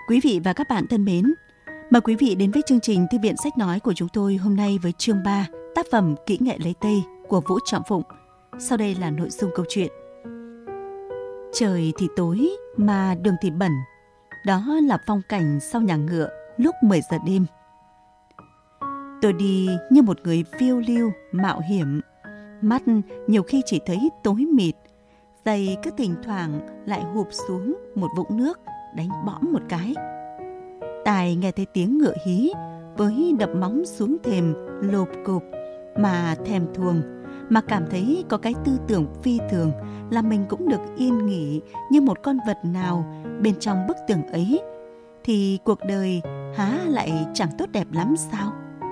Quý vị và các bạn thân mến, mời quý vị đến với chương trình Thư viện Sách Nói của chúng tôi hôm nay với chương 3, tác phẩm Kỹ nghệ lấy Tây của Vũ Trọng Phụng. Sau đây là nội dung câu chuyện. Trời thì tối mà đường thì bẩn. Đó là phong cảnh sau nhà ngựa lúc 10 giờ đêm. Tôi đi như một người phiêu lưu, mạo hiểm. Mắt nhiều khi chỉ thấy tối mịt. Giày cứ thỉnh thoảng lại hụp xuống một vũng nước, đánh bõm một cái. Tai nghe thấy tiếng ngựa hí với đập móng xuống thềm lộp cộp mà thèm thuồng, mà cảm thấy có cái tư tưởng phi thường là mình cũng được yên nghỉ như một con vật nào bên trong bức tường ấy, thì cuộc đời há lại chẳng tốt đẹp lắm sao?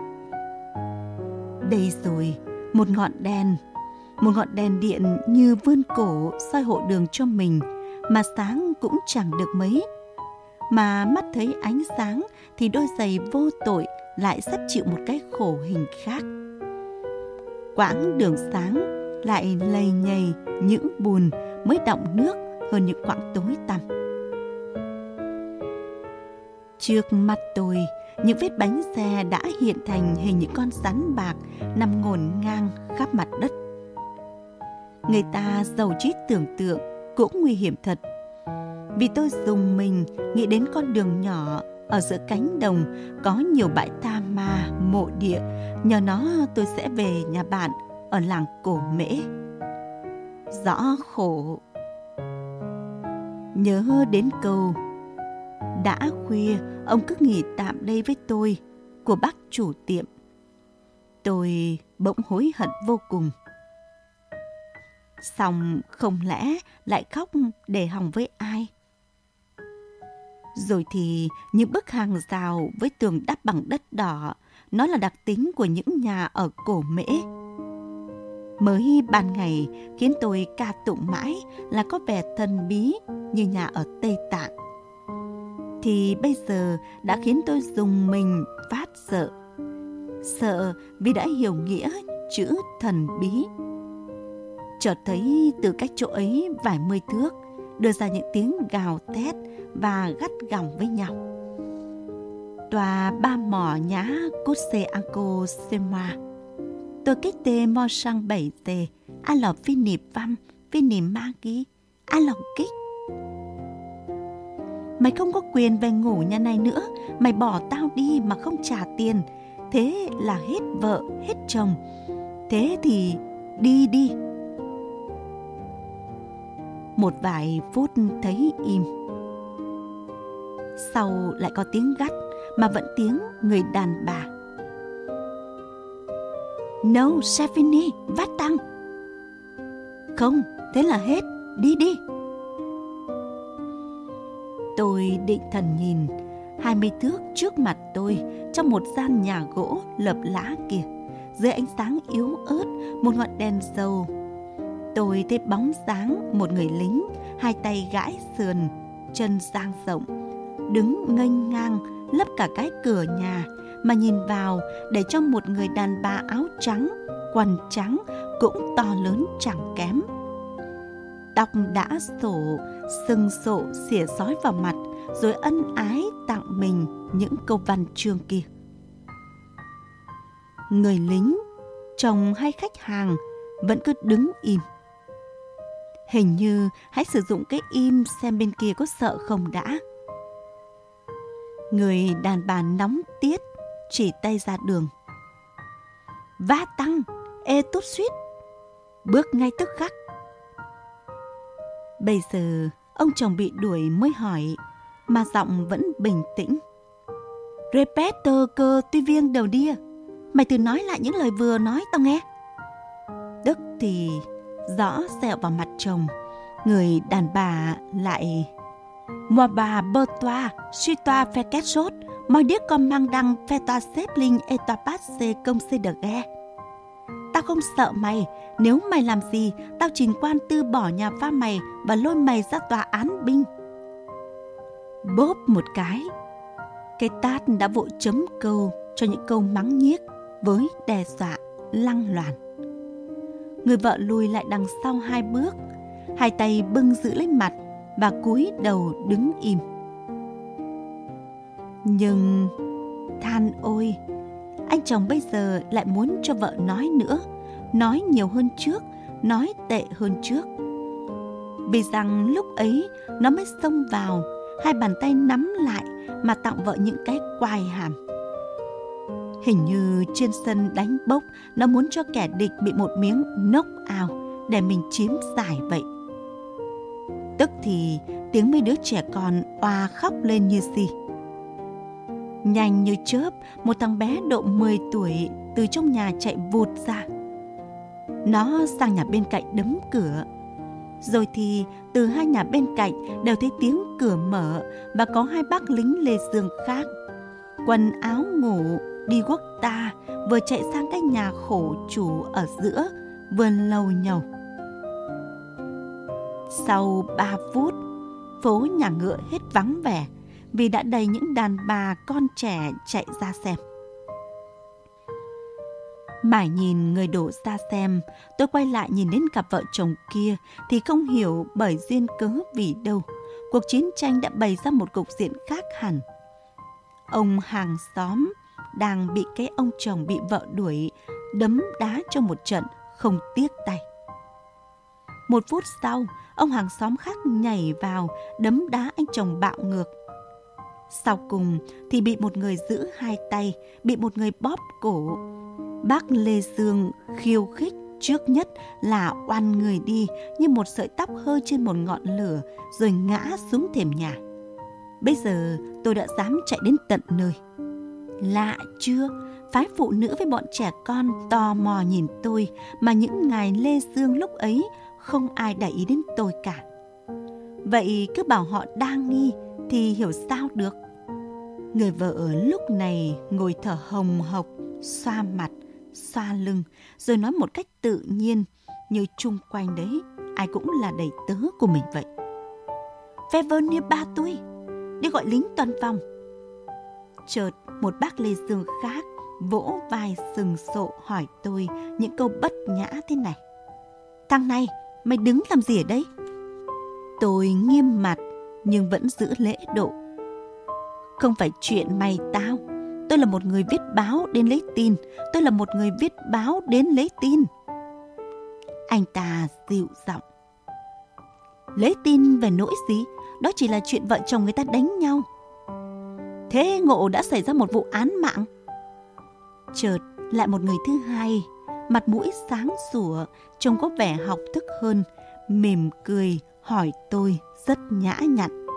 Đây rồi, một ngọn đèn điện như vươn cổ soi hộ đường cho mình, mà sáng cũng chẳng được mấy. Mà mắt thấy ánh sáng thì đôi giày vô tội lại sắp chịu một cái khổ hình khác. Quãng đường sáng lại lầy nhầy những bùn mới đọng nước hơn những quãng tối tăm. Trước mắt tôi, những vết bánh xe đã hiện thành hình những con rắn bạc nằm ngổn ngang khắp mặt đất. Người ta giàu trí tưởng tượng cũng nguy hiểm thật. Vì tôi dùng mình nghĩ đến con đường nhỏ ở giữa cánh đồng có nhiều bãi tha ma mộ địa. Nhờ nó tôi sẽ về nhà bạn ở làng Cổ Mễ. Rõ khổ. Nhớ đến câu đã khuya ông cứ nghỉ tạm đây với tôi của bác chủ tiệm. Tôi bỗng hối hận vô cùng. Xong không lẽ lại khóc để hòng với ai? Rồi thì những bức hàng rào với tường đắp bằng đất đỏ, nó là đặc tính của những nhà ở Cổ Mễ. Mới ban ngày khiến tôi ca tụng mãi là có vẻ thần bí như nhà ở Tây Tạng, thì bây giờ đã khiến tôi rùng mình phát sợ. Sợ vì đã hiểu nghĩa chữ thần bí. Chợt thấy từ cách chỗ ấy vài mươi thước đưa ra những tiếng gào thét và gắt gỏng với nhau. Tòa ba mỏ nhá cốt xe anco sema. Tôi kích tê mo sang 7 tê, a lò phi nịp văm, phi nịp ma ký, a lò kích. Mày không có quyền về ngủ nhà này nữa, mày bỏ tao đi mà không trả tiền. Thế là hết vợ, hết chồng. Thế thì đi đi. Một vài phút thấy im. Sau lại có tiếng gắt, mà vẫn tiếng người đàn bà. No, Stephanie, vắt tăng. Không, thế là hết, đi đi. Tôi định thần nhìn, 20 thước trước mặt tôi, trong một gian nhà gỗ lợp lá kia, dưới ánh sáng yếu ớt, một ngọn đèn dầu. Tôi thấy bóng dáng một người lính, hai tay gãi sườn, chân dang rộng, đứng nghênh ngang lấp cả cái cửa nhà, mà nhìn vào để cho một người đàn bà áo trắng, quần trắng cũng to lớn chẳng kém. Tóc đã xổ, sừng sộ xỉa xói vào mặt, rồi ân ái tặng mình những câu văn chương kia. Người lính, chồng hay khách hàng vẫn cứ đứng im. Hình như hãy sử dụng cái im xem bên kia có sợ không đã. Người đàn bà nóng tiết chỉ tay ra đường. Va tăng, ê tốt suýt, bước ngay tức khắc. Bây giờ ông chồng bị đuổi mới hỏi, mà giọng vẫn bình tĩnh. Repeter cơ tuy viên đầu đia, mày thử nói lại những lời vừa nói tao nghe. Tức thì rõ sẹo vào mặt chồng. Người đàn bà lại Moi bà bơ toa, suy toa phe két sốt, moi điếc con mang đăng phe toa xếp linh et toa passe công xê đờ ghe. Tao không sợ mày, nếu mày làm gì, tao trình quan tư bỏ nhà pha mày và lôi mày ra tòa án binh. Bóp một cái tát đã vội chấm câu cho những câu mắng nhiếc với đe dọa lăng loàn. Người vợ lùi lại đằng sau 2 bước, hai tay bưng giữ lấy mặt và cúi đầu đứng im. Nhưng than ôi, anh chồng bây giờ lại muốn cho vợ nói nữa, nói nhiều hơn trước, nói tệ hơn trước. Vì rằng lúc ấy nó mới xông vào, hai bàn tay nắm lại mà tặng vợ những cái quai hàm. Hình như trên sân đánh bốc, nó muốn cho kẻ địch bị một miếng knock out để mình chiếm giải vậy. Tức thì tiếng mấy đứa trẻ con oa khóc lên như gì. Nhanh như chớp, một thằng bé độ 10 tuổi từ trong nhà chạy vụt ra. Nó sang nhà bên cạnh đấm cửa. Rồi thì từ hai nhà bên cạnh đều thấy tiếng cửa mở và có hai bác lính Lê Dương khác, quần áo ngủ, đi guốc ta, vừa chạy sang cái nhà khổ chủ ở giữa, vừa lầu nhầu. Sau 3 phút, phố nhà ngựa hết vắng vẻ vì đã đầy những đàn bà con trẻ chạy ra xem. Mãi nhìn người đổ ra xem, tôi quay lại nhìn đến cặp vợ chồng kia thì không hiểu bởi duyên cớ vì đâu, cuộc chiến tranh đã bày ra một cục diện khác hẳn. Ông hàng xóm đang bị cái ông chồng bị vợ đuổi đấm đá cho một trận không tiếc tay. 1 phút sau, ông hàng xóm khác nhảy vào đấm đá anh chồng bạo ngược. Sau cùng thì bị một người giữ hai tay, bị một người bóp cổ. Bác Lê Dương khiêu khích trước nhất là oằn người đi như một sợi tóc hơ trên một ngọn lửa rồi ngã xuống thềm nhà. Bây giờ tôi đã dám chạy đến tận nơi. Lạ chưa, phái phụ nữ với bọn trẻ con tò mò nhìn tôi mà những ngài Lê Dương lúc ấy không ai để ý đến tôi cả. Vậy cứ bảo họ đa nghi thì hiểu sao được. Người vợ ở lúc này ngồi thở hồng hộc, xoa mặt, xoa lưng, rồi nói một cách tự nhiên như chung quanh đấy ai cũng là đầy tớ của mình vậy. Fevernia 3 tuổi, đi gọi lính toàn phòng. Chợt một bác Lê Dương khác vỗ vai sừng sộ hỏi tôi những câu bất nhã thế này: Thằng này, mày đứng làm gì ở đây? Tôi nghiêm mặt nhưng vẫn giữ lễ độ. Không phải chuyện mày tao. Tôi là một người viết báo đến lấy tin. Tôi là một người viết báo đến lấy tin. Anh ta dịu giọng. Lấy tin về nỗi gì? Đó chỉ là chuyện vợ chồng người ta đánh nhau. Thế ngộ đã xảy ra một vụ án mạng. Chợt lại một người thứ hai, mặt mũi sáng sủa, trông có vẻ học thức hơn, mỉm cười hỏi tôi rất nhã nhặn.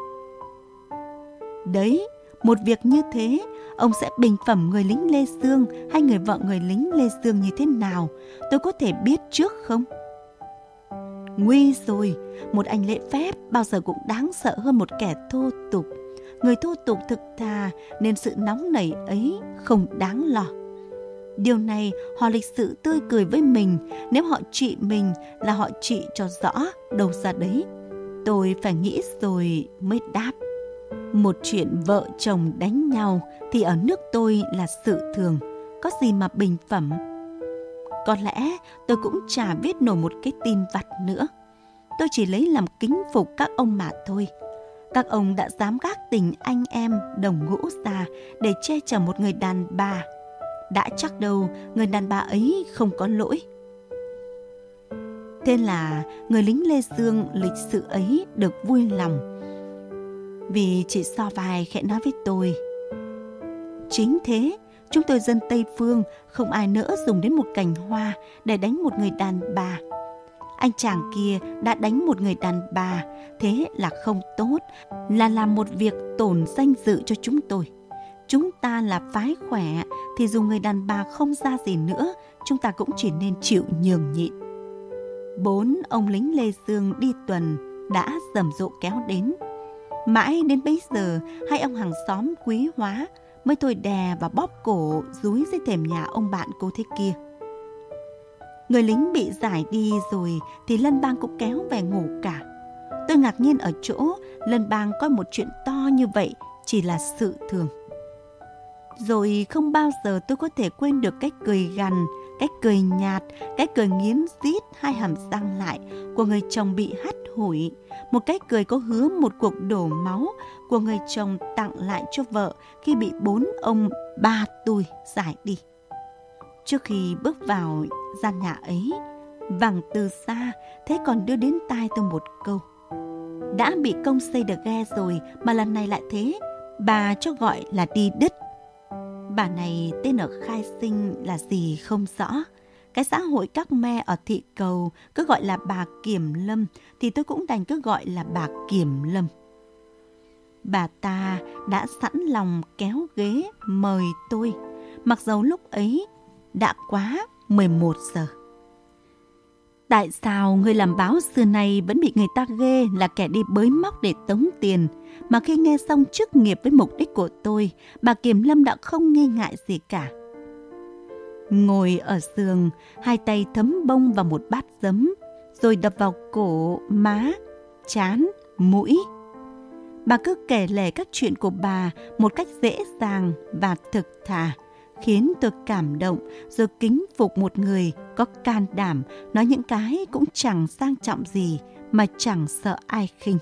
Đấy, một việc như thế, ông sẽ bình phẩm người lính Lê Dương hay người vợ người lính Lê Dương như thế nào? Tôi có thể biết trước không? Nguy rồi, một anh lễ phép bao giờ cũng đáng sợ hơn một kẻ thô tục. Người thô tục thực thà nên sự nóng nảy ấy không đáng lo. Điều này họ lịch sự tươi cười với mình. Nếu họ trị mình là họ trị cho rõ đâu ra đấy. Tôi phải nghĩ rồi mới đáp. Một chuyện vợ chồng đánh nhau thì ở nước tôi là sự thường, có gì mà bình phẩm. Có lẽ tôi cũng chả viết nổi một cái tin vặt nữa. Tôi chỉ lấy làm kính phục các ông mà thôi. Các ông đã dám gác tình anh em đồng ngũ ra để che chở một người đàn bà. Đã chắc đâu người đàn bà ấy không có lỗi. Thế là người lính Lê Dương lịch sự ấy được vui lòng, vì chị so vai khẽ nói với tôi: Chính thế, chúng tôi dân Tây Phương không ai nỡ dùng đến một cành hoa để đánh một người đàn bà. Anh chàng kia đã đánh một người đàn bà, thế là không tốt, là làm một việc tổn danh dự cho chúng tôi. Chúng ta là phái khỏe thì dù người đàn bà không ra gì nữa, chúng ta cũng chỉ nên chịu nhường nhịn. 4 ông lính Lê Dương đi tuần đã rầm rộ kéo đến. Mãi đến bấy giờ, hai ông hàng xóm quý hóa mới thôi đè và bóp cổ dúi dưới thềm nhà ông bạn cô thế kia. Người lính bị giải đi rồi thì Lân Bang cũng kéo về ngủ cả. Tôi ngạc nhiên ở chỗ Lân Bang coi một chuyện to như vậy chỉ là sự thường. Rồi không bao giờ tôi có thể quên được cách cười gằn, cách cười nhạt, cách cười nghiến rít hai hàm răng lại của người chồng bị hắt hủi, một cái cười có hứa một cuộc đổ máu của người chồng tặng lại cho vợ khi bị 4 ông ba tôi giải đi. Trước khi bước vào gian nhà ấy, vẳng từ xa thế còn đưa đến tai tôi một câu: đã bị công xây được ghe rồi mà lần này lại thế, bà cho gọi là đi đứt. Bà này tên ở khai sinh là gì không rõ. Cái xã hội các me ở thị cầu cứ gọi là bà Kiểm Lâm, thì tôi cũng đành cứ gọi là bà Kiểm Lâm. Bà ta đã sẵn lòng kéo ghế mời tôi, mặc dầu lúc ấy đã quá 11 giờ. Tại sao người làm báo xưa nay vẫn bị người ta ghê là kẻ đi bới móc để tống tiền, mà khi nghe xong chức nghiệp với mục đích của tôi, bà Kiểm Lâm đã không nghi ngại gì cả. Ngồi ở giường, hai tay thấm bông vào một bát giấm, rồi đập vào cổ, má, trán, mũi. Bà cứ kể lể các chuyện của bà một cách dễ dàng và thực thà, khiến tôi cảm động rồi kính phục một người có can đảm nói những cái cũng chẳng sang trọng gì mà chẳng sợ ai khinh.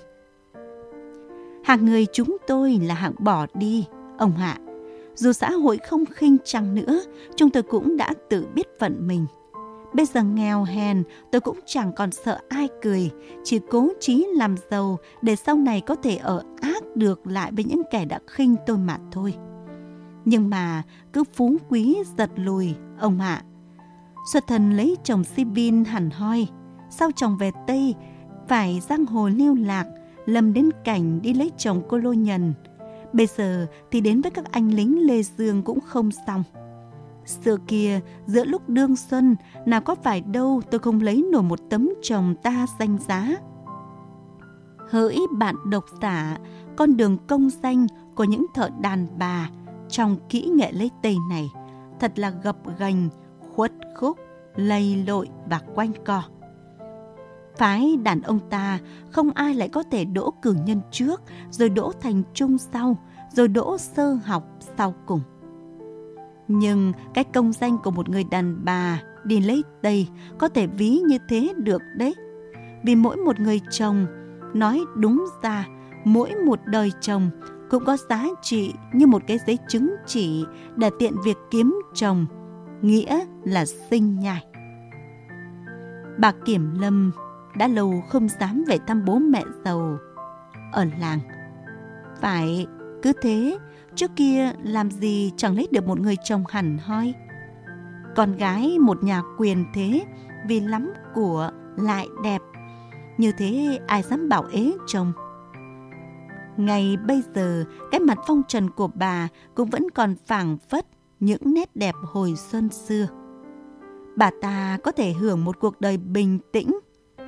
Hạng người chúng tôi là hạng bỏ đi, ông ạ. Dù xã hội không khinh chăng nữa, chúng tôi cũng đã tự biết phận mình. Bây giờ nghèo hèn, tôi cũng chẳng còn sợ ai cười, chỉ cố chí làm giàu để sau này có thể ở ác được lại với những kẻ đã khinh tôi mà thôi. Nhưng mà cứ phú quý giật lùi, ông ạ. Xuất thân lấy chồng Sibin hẳn hoi, sau chồng về Tây, phải giang hồ lưu lạc, lâm đến cảnh đi lấy chồng cô lô nhân. Bây giờ thì đến với các anh lính Lê Dương cũng không xong. Xưa kia, giữa lúc đương xuân, nào có phải đâu tôi không lấy nổi một tấm chồng ta danh giá. Hỡi bạn độc giả, con đường công danh của những thợ đàn bà trong kỹ nghệ lấy Tây này thật là gập ghềnh, khuất khúc, lầy lội và quanh co. Phái đàn ông ta không ai lại có thể đỗ cử nhân trước, rồi đỗ thành trung sau, rồi đỗ sơ học sau cùng. Nhưng cái công danh của một người đàn bà đi lấy Tây có thể ví như thế được đấy. Vì mỗi một người chồng, nói đúng ra, mỗi một đời chồng cũng có giá trị như một cái giấy chứng chỉ để tiện việc kiếm chồng, nghĩa là sinh nhai. Bà Kiểm Lâm đã lâu không dám về thăm bố mẹ giàu ở làng. Phải cứ thế, trước kia làm gì chẳng lấy được một người chồng hẳn hoi. Con gái một nhà quyền thế, vì lắm của lại đẹp, như thế ai dám bảo ế chồng. Ngày bây giờ, cái mặt phong trần của bà cũng vẫn còn phảng phất những nét đẹp hồi xuân xưa. Bà ta có thể hưởng một cuộc đời bình tĩnh.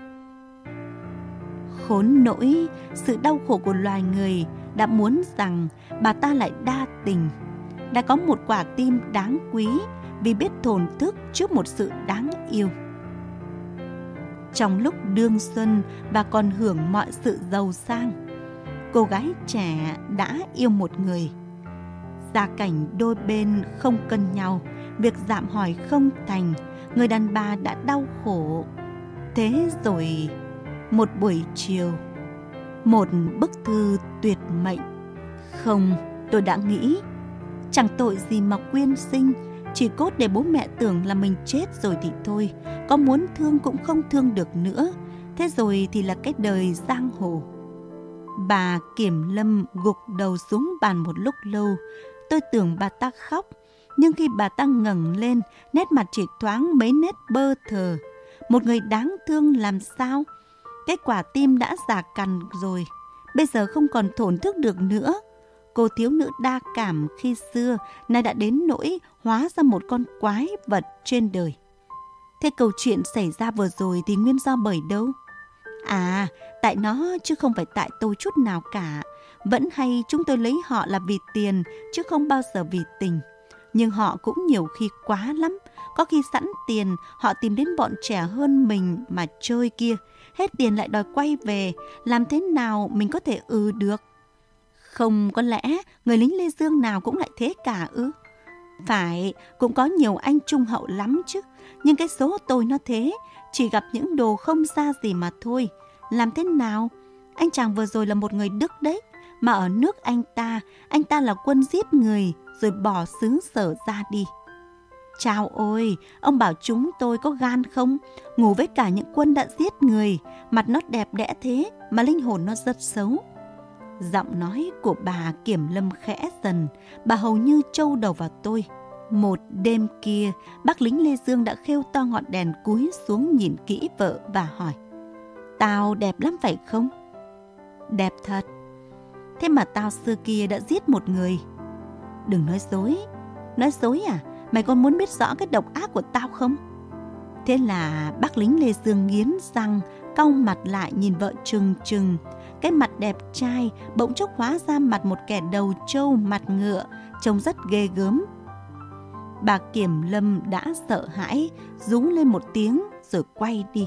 Khốn nỗi, sự đau khổ của loài người đã muốn rằng bà ta lại đa tình, đã có một quả tim đáng quý vì biết thổn thức trước một sự đáng yêu. Trong lúc đương xuân, bà còn hưởng mọi sự giàu sang. Cô gái trẻ đã yêu một người. Gia cảnh đôi bên không cân nhau, việc dạm hỏi không thành, người đàn bà đã đau khổ. Thế rồi, một buổi chiều, một bức thư tuyệt mệnh. Không, tôi đã nghĩ, chẳng tội gì mà quyên sinh, chỉ cốt để bố mẹ tưởng là mình chết rồi thì thôi, có muốn thương cũng không thương được nữa. Thế rồi thì là cái đời giang hồ. Bà Kiểm Lâm gục đầu xuống bàn một lúc lâu. Tôi tưởng bà ta khóc, nhưng khi bà ta ngẩng lên, nét mặt chỉ thoáng mấy nét bơ thờ. Một người đáng thương làm sao? Cái quả tim đã già cằn rồi, bây giờ không còn thổn thức được nữa. Cô thiếu nữ đa cảm khi xưa nay đã đến nỗi hóa ra một con quái vật trên đời. Thế câu chuyện xảy ra vừa rồi thì nguyên do bởi đâu? À, tại nó chứ không phải tại tôi chút nào cả. Vẫn hay chúng tôi lấy họ là vì tiền chứ không bao giờ vì tình. Nhưng họ cũng nhiều khi quá lắm. Có khi sẵn tiền họ tìm đến bọn trẻ hơn mình mà chơi kia. Hết tiền lại đòi quay về. Làm thế nào mình có thể được? Không có lẽ người lính Lê Dương nào cũng lại thế cả ư? Phải, cũng có nhiều anh trung hậu lắm chứ. Nhưng cái số tôi nó thế, chỉ gặp những đồ không ra gì mà thôi. Làm thế nào? Anh chàng vừa rồi là một người Đức đấy, mà ở nước anh ta là quân giết người rồi bỏ xứ Sở ra đi. Chao ôi, ông bảo chúng tôi có gan không? Ngủ với cả những quân đã giết người, mặt nó đẹp đẽ thế mà linh hồn nó rất xấu. Giọng nói của bà Kiểm Lâm khẽ dần, bà hầu như trâu đầu vào tôi. Một đêm kia, bác lính Lê Dương đã khêu to ngọn đèn cúi xuống nhìn kỹ vợ và hỏi: Tao đẹp lắm phải không? Đẹp thật. Thế mà tao xưa kia đã giết một người. Đừng nói dối. Nói dối à? Mày còn muốn biết rõ cái độc ác của tao không? Thế là bác lính Lê Dương nghiến răng, cau mặt lại nhìn vợ trừng trừng. Cái mặt đẹp trai bỗng chốc hóa ra mặt một kẻ đầu trâu mặt ngựa, trông rất ghê gớm. Bà Kiểm Lâm đã sợ hãi, rú lên một tiếng rồi quay đi.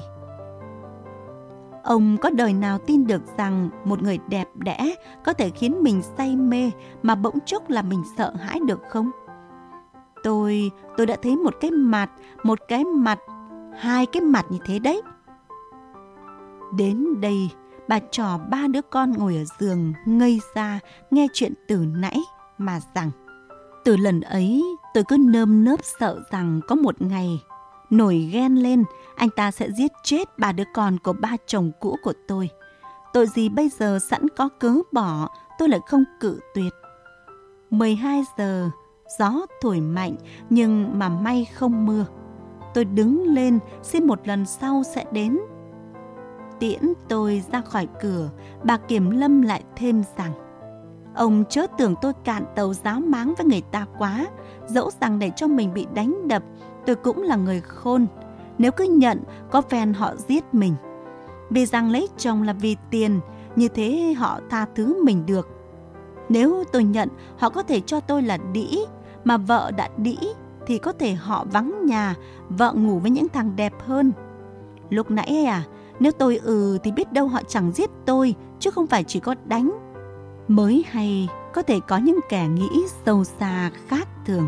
Ông có đời nào tin được rằng một người đẹp đẽ có thể khiến mình say mê mà bỗng chốc là mình sợ hãi được không? Tôi đã thấy một cái mặt, hai cái mặt như thế đấy. Đến đây, bà trò ba đứa con ngồi ở giường ngây ra nghe chuyện từ nãy mà rằng: Từ lần ấy tôi cứ nơm nớp sợ rằng có một ngày nổi ghen lên, anh ta sẽ giết chết ba đứa con của ba chồng cũ của tôi. Tội gì bây giờ sẵn có cớ bỏ, tôi lại không cự tuyệt. 12 giờ, gió thổi mạnh nhưng mà may không mưa. Tôi đứng lên xin một lần sau sẽ đến. Tiễn tôi ra khỏi cửa, bà Kiểm Lâm lại thêm rằng: Ông chớ tưởng tôi cạn tàu giáo máng với người ta quá. Dẫu rằng để cho mình bị đánh đập, tôi cũng là người khôn. Nếu cứ nhận, có phen họ giết mình. Vì rằng lấy chồng là vì tiền, như thế họ tha thứ mình được. Nếu tôi nhận, họ có thể cho tôi là đĩ. Mà vợ đã đĩ thì có thể họ vắng nhà, vợ ngủ với những thằng đẹp hơn. Lúc nãy nếu tôi thì biết đâu họ chẳng giết tôi, chứ không phải chỉ có đánh. Mới hay có thể có những kẻ nghĩ sâu xa khác thường.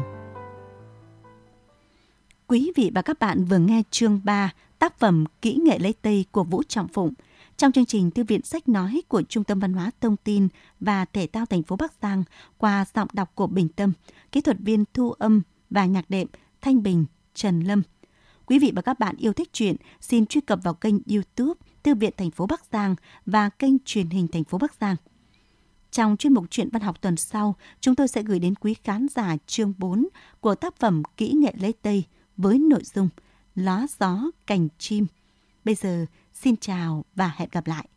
Quý vị và các bạn vừa nghe chương 3 tác phẩm Kỹ nghệ lấy Tây của Vũ Trọng Phụng trong chương trình Thư viện Sách Nói của Trung tâm Văn hóa Thông tin và Thể thao thành phố Bắc Giang qua giọng đọc của Bình Tâm, kỹ thuật viên thu âm và nhạc đệm Thanh Bình, Trần Lâm. Quý vị và các bạn yêu thích truyện, xin truy cập vào kênh YouTube Thư viện thành phố Bắc Giang và kênh truyền hình thành phố Bắc Giang. Trong chuyên mục truyện văn học tuần sau, chúng tôi sẽ gửi đến quý khán giả chương 4 của tác phẩm Kỹ nghệ lấy Tây với nội dung Lá gió cành chim. Bây giờ, xin chào và hẹn gặp lại.